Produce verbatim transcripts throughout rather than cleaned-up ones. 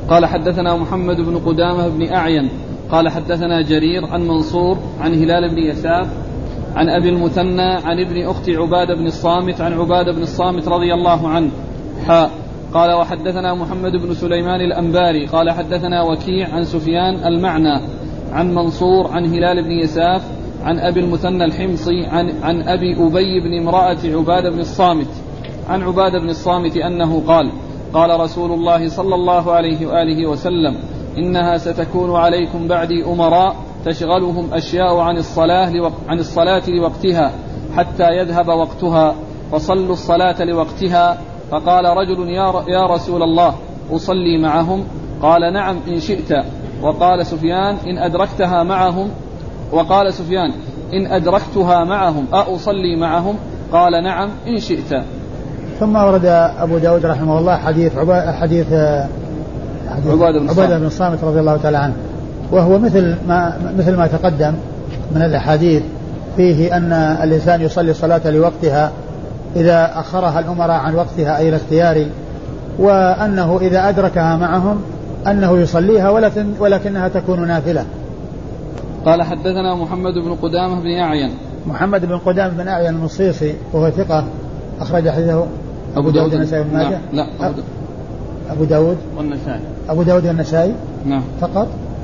قال حدثنا محمد بن قدامة بن أعين قال حدثنا جرير عن منصور عن هلال بن يساف عن أبي المثنى عن ابن أخت عبادة بن الصامت عن عبادة بن الصامت رضي الله عنه حاء. قال وحدثنا محمد بن سليمان الأنباري قال حدثنا وكيع عن سفيان المعنى عن منصور عن هلال بن يساف عن أبي المثنى الحمصي عن, عن أبي أبي بن امرأة عبادة بن الصامت عن عبادة بن الصامت أنه قال قال رسول الله صلى الله عليه وآله وسلم إنها ستكون عليكم بعدي أمراء تشغلهم أشياء عن الصلاة, لوق... عن الصلاة لوقتها حتى يذهب وقتها فصلوا الصلاة لوقتها. فقال رجل يا, ر... يا رسول الله أصلي معهم؟ قال نعم إن شئت. وقال سفيان إن أدركتها معهم وقال سفيان إن أدركتها معهم أصلي معهم؟ قال نعم إن شئت. ثم ورد أبو داود رحمه الله حديث عبا... حديث عبادة بن, عبادة بن الصامت رضي الله تعالى عنه، وهو مثل ما مثل ما تقدم من الأحاديث فيه أن الإنسان يصلي الصلاة لوقتها إذا أخرها الأمراء عن وقتها أي الاختياري، وأنه إذا أدركها معهم أنه يصليها ولكن ولكنها تكون نافلة. قال حدثنا محمد بن قدامة بن أعين محمد بن قدامة بن أعين المصيصي وهو ثقة أخرج حديثه أبو داود والنسائي بن ماجه. لا, لا أبو داود والنسائي أبو داود والنسائي نعم فقط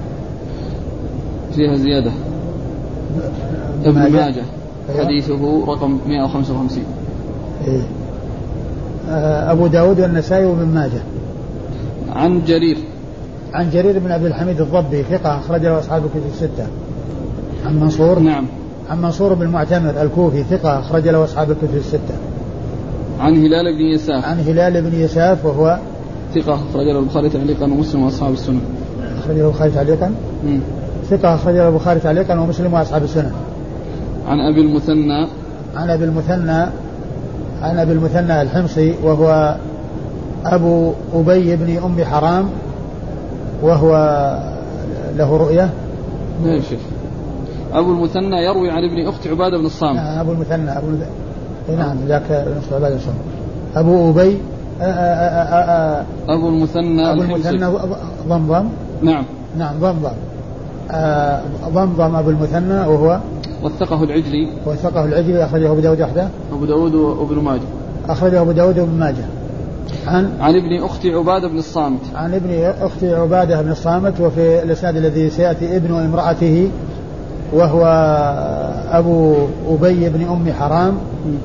فيها زيادة. ابن ماجه, ماجه. حديثه رقم مئة وخمسة وخمسين. إيه. أبو داود والنسائي وابن ماجه. عن جرير عن جرير بن أبي الحميد الضبي ثقة أخرج له أصحاب الكتب الستة. عن منصور نعم عن منصور بن المعتمر الكوفي ثقة أخرج له أصحاب الكتب الستة. عن هلال بن يساف عن هلال بن يساف وهو ثقة أخرج له البخاري تعليقا ومسلم وأصحاب السنن. أخرج له البخاري تعليقا ثقة أخرج له البخاري تعليقا ومسلم وأصحاب السنن. عن أبي المثنى عن أبي المثنى عن أبي المثنى الحمصي وهو أبو أبي بن أم حرام وهو له رؤية. لا يا شيخ أبو المثنى يروي عن ابن أخت عبادة بن الصامت. أبو المثنى أبو المثنى نعم ذاك نصف عبادة بن الصامت. أبو أبي آآ آآ آآ أبو المثنى أبو المثنى ضمضم نعم نعم ضمضم ضمضم أبو المثنى وهو وثقه العجلي وثقه العجلي أخرجه أبو داود وحده أبو داود وابن ماجه أخرجه أبو داود وابن ماجه. عن عن ابن أخت عبادة بن الصامت عن ابن أخت عبادة بن الصامت. وفي الإسناد الذي سيأتي ابن امرأته وهو أبو أبي بن أم حرام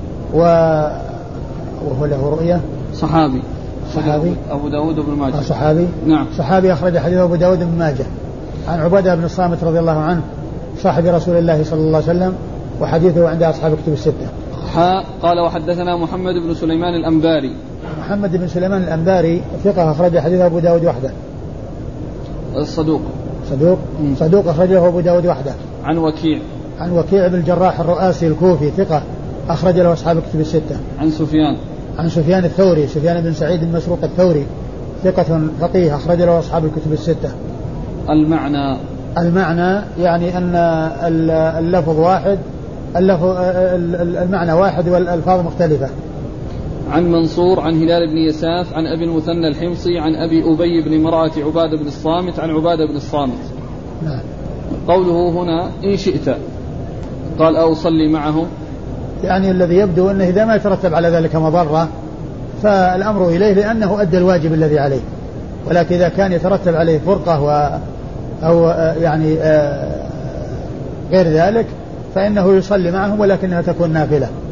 وهو له رؤية صحابي صحابي أبو داود وابن ماجه صحابي نعم صحابي أخرج حديث أبو داود بن ماجه. عن عبادة بن الصامت رضي الله عنه صاحب رسول الله صلى الله عليه وسلم وحديثه عند أصحاب الكتب الستة. حاء. قال وحدثنا محمد بن سليمان الأنباري محمد بن سليمان الأنباري ثقة أخرج حديث أبو داود وحده. الصدوق صدوق مم. صدوق أخرجه أبو داود وحده. عن وكيع عن وكيع بن الجراح الرؤاسي الكوفي ثقة أخرج له أصحاب الكتب الستة. عن سفيان عن سفيان الثوري سفيان بن سعيد المسروق الثوري ثقة فقيه أخرج له أصحاب الكتب الستة. المعنى المعنى يعني أن اللفظ واحد اللفظ المعنى واحد والألفاظ مختلفة. عن منصور عن هلال بن يساف عن أبي المثنى الحمصي عن أبي أبي بن امرأة عبادة بن الصامت عن عبادة بن الصامت. نعم. قوله هنا إن شئت قال أو صلي معهم يعني الذي يبدو أنه إذا ما يترتب على ذلك مضرة فالأمر إليه لأنه أدى الواجب الذي عليه، ولكن إذا كان يترتب عليه فرقة و أو يعني غير ذلك فإنه يصلي معهم ولكنها تكون نافلة.